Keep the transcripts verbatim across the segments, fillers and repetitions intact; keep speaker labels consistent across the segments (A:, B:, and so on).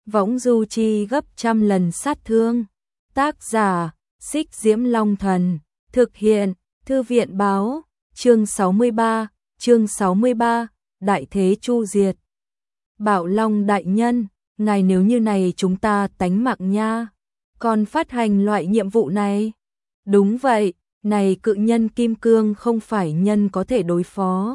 A: võng du chi gấp trăm lần sát thương. Tác giả, Xích Diễm Long Thần, thực hiện, Thư viện Báo, chương sáu mươi ba, chương sáu mươi ba, Đại Thế Chu Diệt. Bảo Long đại nhân, ngài nếu như này chúng ta tánh mạng nha, còn phát hành loại nhiệm vụ này. Đúng vậy, này cự nhân kim cương không phải nhân có thể đối phó.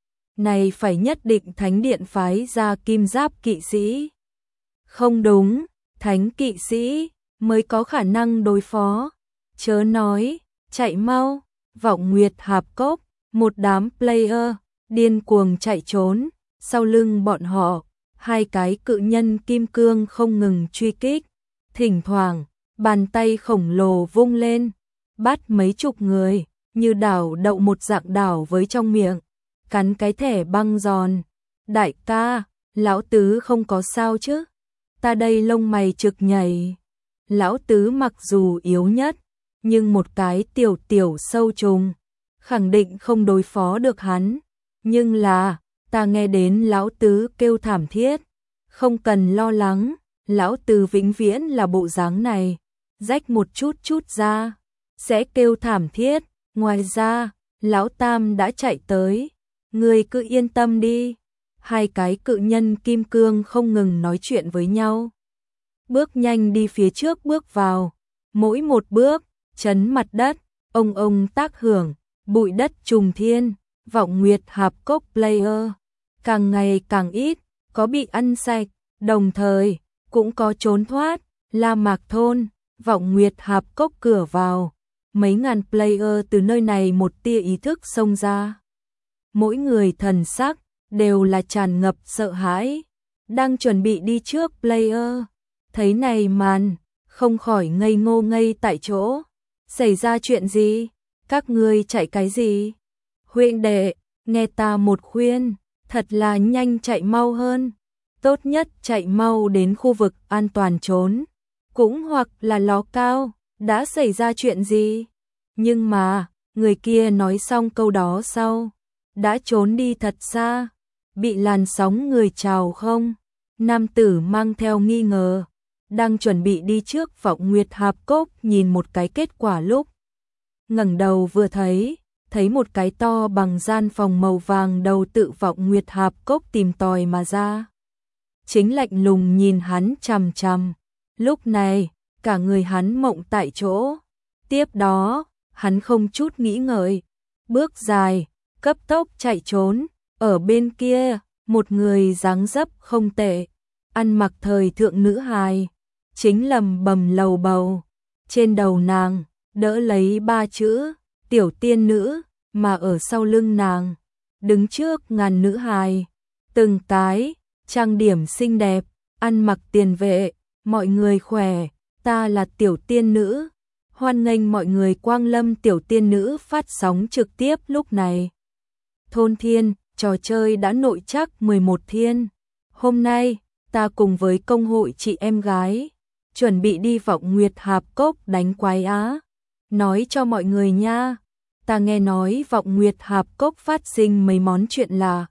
A: Này phải nhất định thánh điện phái ra kim giáp kỵ sĩ. Không đúng, thánh kỵ sĩ mới có khả năng đối phó. Chớ nói, chạy mau, Vọng Nguyệt Hạp Cốc, một đám player, điên cuồng chạy trốn, sau lưng bọn họ, hai cái cự nhân kim cương không ngừng truy kích. Thỉnh thoảng, bàn tay khổng lồ vung lên, bắt mấy chục người, như đảo đậu một dạng đảo với trong miệng, cắn cái thẻ băng giòn. Đại ca, lão tứ không có sao chứ? Ta đây lông mày trực nhảy. Lão tứ mặc dù yếu nhất, nhưng một cái tiểu tiểu sâu trùng, khẳng định không đối phó được hắn. Nhưng là, ta nghe đến lão tứ kêu thảm thiết. Không cần lo lắng, lão tứ vĩnh viễn là bộ dáng này, rách một chút chút ra, sẽ kêu thảm thiết. Ngoài ra, lão tam đã chạy tới, ngươi cứ yên tâm đi. Hai cái cự nhân kim cương không ngừng nói chuyện với nhau, bước nhanh đi phía trước bước vào, mỗi một bước, chấn mặt đất, ông ông tác hưởng, bụi đất trùng thiên. Vọng Nguyệt Hạp Cốc player càng ngày càng ít, có bị ăn sạch, đồng thời cũng có trốn thoát. La Mạc thôn, Vọng Nguyệt Hạp Cốc cửa vào, mấy ngàn player từ nơi này một tia ý thức xông ra. Mỗi người thần sắc đều là tràn ngập sợ hãi, đang chuẩn bị đi trước player, thấy này màn, không khỏi ngây ngô ngây tại chỗ. Xảy ra chuyện gì? Các ngươi chạy cái gì? Huynh đệ, nghe ta một khuyên, thật là nhanh chạy mau hơn. Tốt nhất chạy mau đến khu vực an toàn trốn, cũng hoặc là ló cao. Đã xảy ra chuyện gì? Nhưng mà, người kia nói xong câu đó sau, đã trốn đi thật xa. Bị làn sóng người trào không? Nam tử mang theo nghi ngờ, đang chuẩn bị đi trước Vọng Nguyệt Hạp Cốc nhìn một cái kết quả lúc ngẩng đầu vừa thấy, thấy một cái to bằng gian phòng màu vàng đầu tự Vọng Nguyệt Hạp Cốc tìm tòi mà ra. Chính lạnh lùng nhìn hắn chằm chằm. Lúc này, cả người hắn mộng tại chỗ. Tiếp đó, hắn không chút nghĩ ngợi, bước dài, cấp tốc chạy trốn. Ở bên kia, một người dáng dấp không tệ, ăn mặc thời thượng nữ hài, chính lầm bầm lầu bầu. Trên đầu nàng, đỡ lấy ba chữ, tiểu tiên nữ, mà ở sau lưng nàng, đứng trước ngàn nữ hài. Từng cái, trang điểm xinh đẹp, ăn mặc tiền vệ, mọi người khỏe, ta là tiểu tiên nữ. Hoan nghênh mọi người quang lâm tiểu tiên nữ phát sóng trực tiếp lúc này. Thôn Thiên, trò chơi đã nội chắc mười một thiên. Hôm nay, ta cùng với công hội chị em gái, chuẩn bị đi Vọng Nguyệt Hạp Cốc đánh quái á. Nói cho mọi người nha, ta nghe nói Vọng Nguyệt Hạp Cốc phát sinh mấy món chuyện là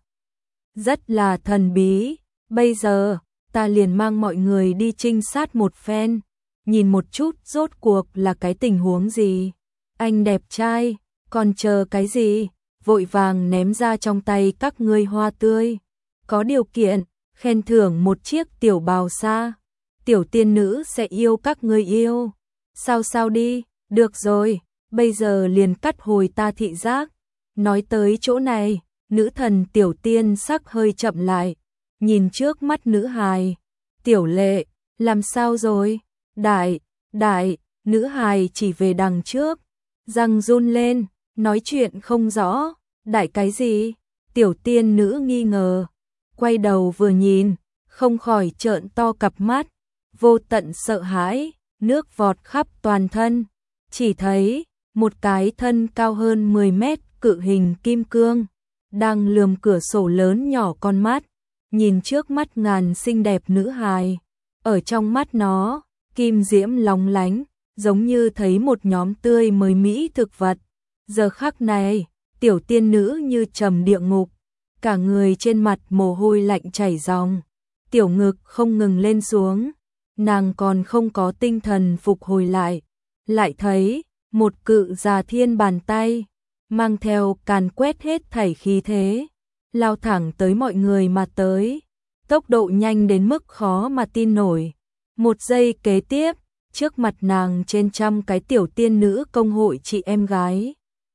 A: rất là thần bí. Bây giờ, ta liền mang mọi người đi trinh sát một phen, nhìn một chút rốt cuộc là cái tình huống gì. Anh đẹp trai, còn chờ cái gì? Vội vàng ném ra trong tay các ngươi hoa tươi. Có điều kiện, khen thưởng một chiếc tiểu bào xa. Tiểu tiên nữ sẽ yêu các ngươi yêu. Sao sao đi, được rồi, bây giờ liền cắt hồi ta thị giác. Nói tới chỗ này, nữ thần tiểu tiên sắc hơi chậm lại, nhìn trước mắt nữ hài. Tiểu lệ, làm sao rồi? Đại, đại, nữ hài chỉ về đằng trước, răng run lên, nói chuyện không rõ. Đại cái gì? Tiểu tiên nữ nghi ngờ, quay đầu vừa nhìn, không khỏi trợn to cặp mắt, vô tận sợ hãi, nước vọt khắp toàn thân. Chỉ thấy, một cái thân cao hơn mười mét cự hình kim cương, đang lườm cửa sổ lớn nhỏ con mắt, nhìn trước mắt ngàn xinh đẹp nữ hài. Ở trong mắt nó, kim diễm lóng lánh, giống như thấy một nhóm tươi mới mỹ thực vật. Giờ khắc này, tiểu tiên nữ như trầm địa ngục, cả người trên mặt mồ hôi lạnh chảy ròng, tiểu ngực không ngừng lên xuống, nàng còn không có tinh thần phục hồi lại, lại thấy một cự già thiên bàn tay, mang theo càn quét hết thảy khí thế, lao thẳng tới mọi người mà tới, tốc độ nhanh đến mức khó mà tin nổi. Một giây kế tiếp, trước mặt nàng trên trăm cái tiểu tiên nữ công hội chị em gái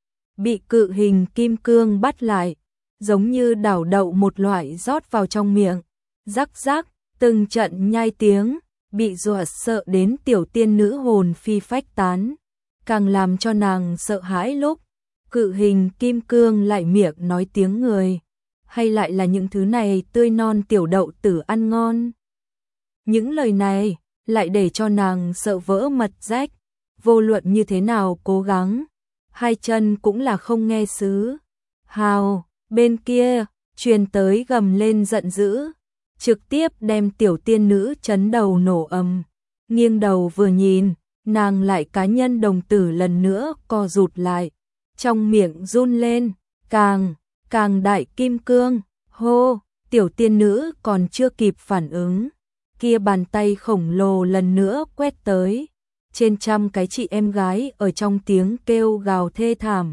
A: bị cự hình kim cương bắt lại, giống như đảo đậu một loại rót vào trong miệng, rắc rắc, từng trận nhai tiếng, bị dọa sợ đến tiểu tiên nữ hồn phi phách tán, càng làm cho nàng sợ hãi lúc cự hình kim cương lại miệng nói tiếng người, hay lại là những thứ này tươi non tiểu đậu tử ăn ngon. Những lời này lại để cho nàng sợ vỡ mật rách, vô luận như thế nào cố gắng, hai chân cũng là không nghe xứ. Hào, bên kia, truyền tới gầm lên giận dữ, trực tiếp đem tiểu tiên nữ chấn đầu nổ ầm, nghiêng đầu vừa nhìn, nàng lại cá nhân đồng tử lần nữa co rụt lại, trong miệng run lên, càng, càng đại kim cương, hô, tiểu tiên nữ còn chưa kịp phản ứng, kia bàn tay khổng lồ lần nữa quét tới, trên trăm cái chị em gái ở trong tiếng kêu gào thê thảm,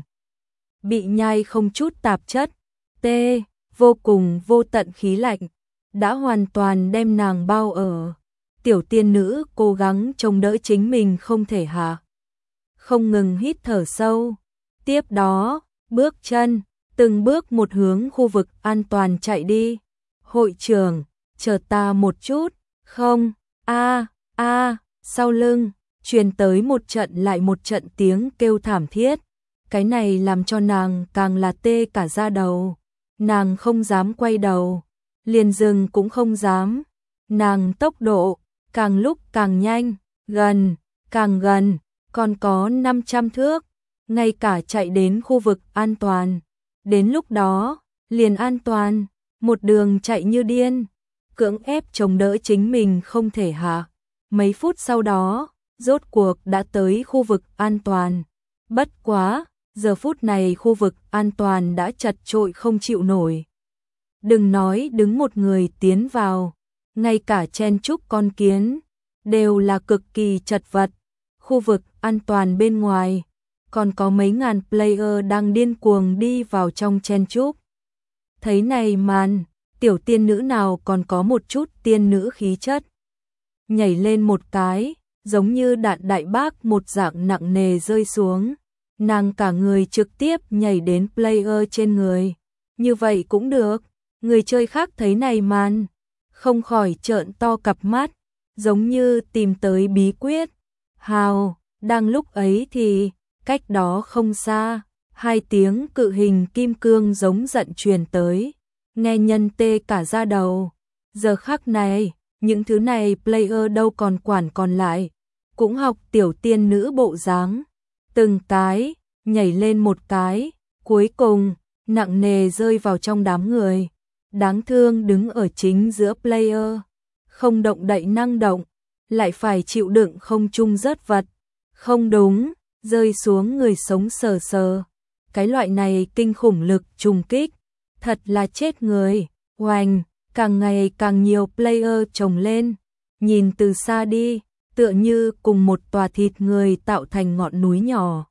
A: bị nhai không chút tạp chất, tê, vô cùng vô tận khí lạnh, đã hoàn toàn đem nàng bao ở. Tiểu tiên nữ cố gắng chống đỡ chính mình không thể hạ, không ngừng hít thở sâu, tiếp đó, bước chân, từng bước một hướng khu vực an toàn chạy đi. Hội trưởng, chờ ta một chút, không, a a sau lưng, truyền tới một trận lại một trận tiếng kêu thảm thiết, cái này làm cho nàng càng là tê cả da đầu, nàng không dám quay đầu, liền dừng cũng không dám, nàng tốc độ càng lúc càng nhanh, gần, càng gần, còn có năm trăm thước, ngay cả chạy đến khu vực an toàn. Đến lúc đó, liền an toàn, một đường chạy như điên, cưỡng ép chống đỡ chính mình không thể hạ. Mấy phút sau đó, rốt cuộc đã tới khu vực an toàn. Bất quá, giờ phút này khu vực an toàn đã chật trội không chịu nổi. Đừng nói đứng một người tiến vào, ngay cả chen chúc con kiến, đều là cực kỳ chật vật. Khu vực an toàn bên ngoài, còn có mấy ngàn player đang điên cuồng đi vào trong chen chúc. Thấy này màn, tiểu tiên nữ nào còn có một chút tiên nữ khí chất. Nhảy lên một cái, giống như đạn đại bác một dạng nặng nề rơi xuống. Nàng cả người trực tiếp nhảy đến player trên người. Như vậy cũng được, người chơi khác thấy này màn, không khỏi trợn to cặp mắt, giống như tìm tới bí quyết. Hào, đang lúc ấy thì, cách đó không xa, hai tiếng cự hình kim cương giống giận truyền tới, nghe nhân tê cả da đầu. Giờ khắc này, những thứ này player đâu còn quản còn lại, cũng học tiểu tiên nữ bộ dáng, từng cái, nhảy lên một cái, cuối cùng, nặng nề rơi vào trong đám người, đáng thương đứng ở chính giữa player, không động đậy năng động, lại phải chịu đựng không trung rớt vật, không đúng, rơi xuống người sống sờ sờ, cái loại này kinh khủng lực trùng kích, thật là chết người, oành, càng ngày càng nhiều player chồng lên, nhìn từ xa đi, tựa như cùng một tòa thịt người tạo thành ngọn núi nhỏ.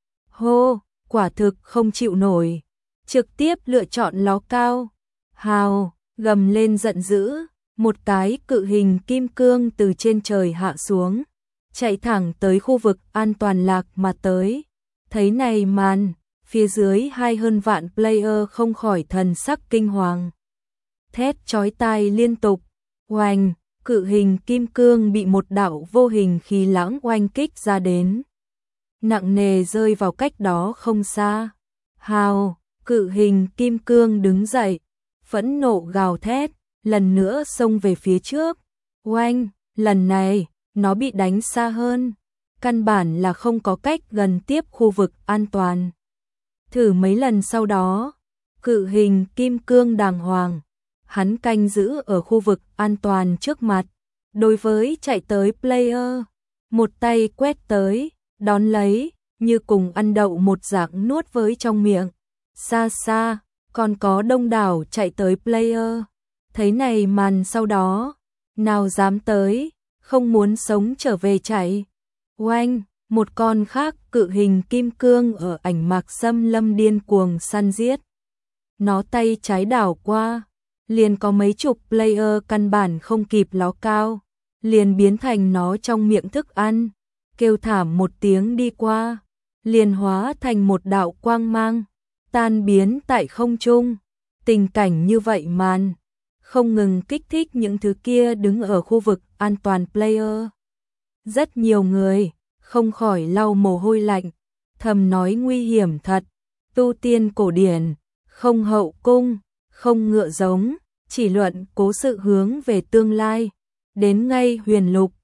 A: Hô, quả thực không chịu nổi, trực tiếp lựa chọn ló cao. Hào, gầm lên giận dữ, một cái cự hình kim cương từ trên trời hạ xuống, chạy thẳng tới khu vực an toàn lạc mà tới. Thấy này màn, phía dưới hai hơn vạn player không khỏi thần sắc kinh hoàng. Thét chói tai liên tục, oanh, cự hình kim cương bị một đạo vô hình khí lãng oanh kích ra đến. Nặng nề rơi vào cách đó không xa. Hào, cự hình kim cương đứng dậy, phẫn nộ gào thét, lần nữa xông về phía trước. Oanh, lần này, nó bị đánh xa hơn, căn bản là không có cách gần tiếp khu vực an toàn. Thử mấy lần sau đó, cự hình kim cương đàng hoàng, hắn canh giữ ở khu vực an toàn trước mặt, đối với chạy tới player, một tay quét tới, đón lấy, như cùng ăn đậu một dạng nuốt với trong miệng. Xa xa, còn có đông đảo chạy tới player, Thấy này màn sau đó, nào dám tới, không muốn sống trở về chạy. Oanh, một con khác cự hình kim cương ở ảnh mạc xâm lâm điên cuồng săn giết. Nó tay trái đảo qua, liền có mấy chục player căn bản không kịp ló cao, liền biến thành nó trong miệng thức ăn, kêu thảm một tiếng đi qua, liền hóa thành một đạo quang mang, tan biến tại không trung. Tình cảnh như vậy màn, không ngừng kích thích những thứ kia đứng ở khu vực an toàn player. Rất nhiều người, không khỏi lau mồ hôi lạnh, thầm nói nguy hiểm thật, tu tiên cổ điển, không hậu cung, không ngựa giống, chỉ luận cố sự hướng về tương lai, đến ngay huyền lục,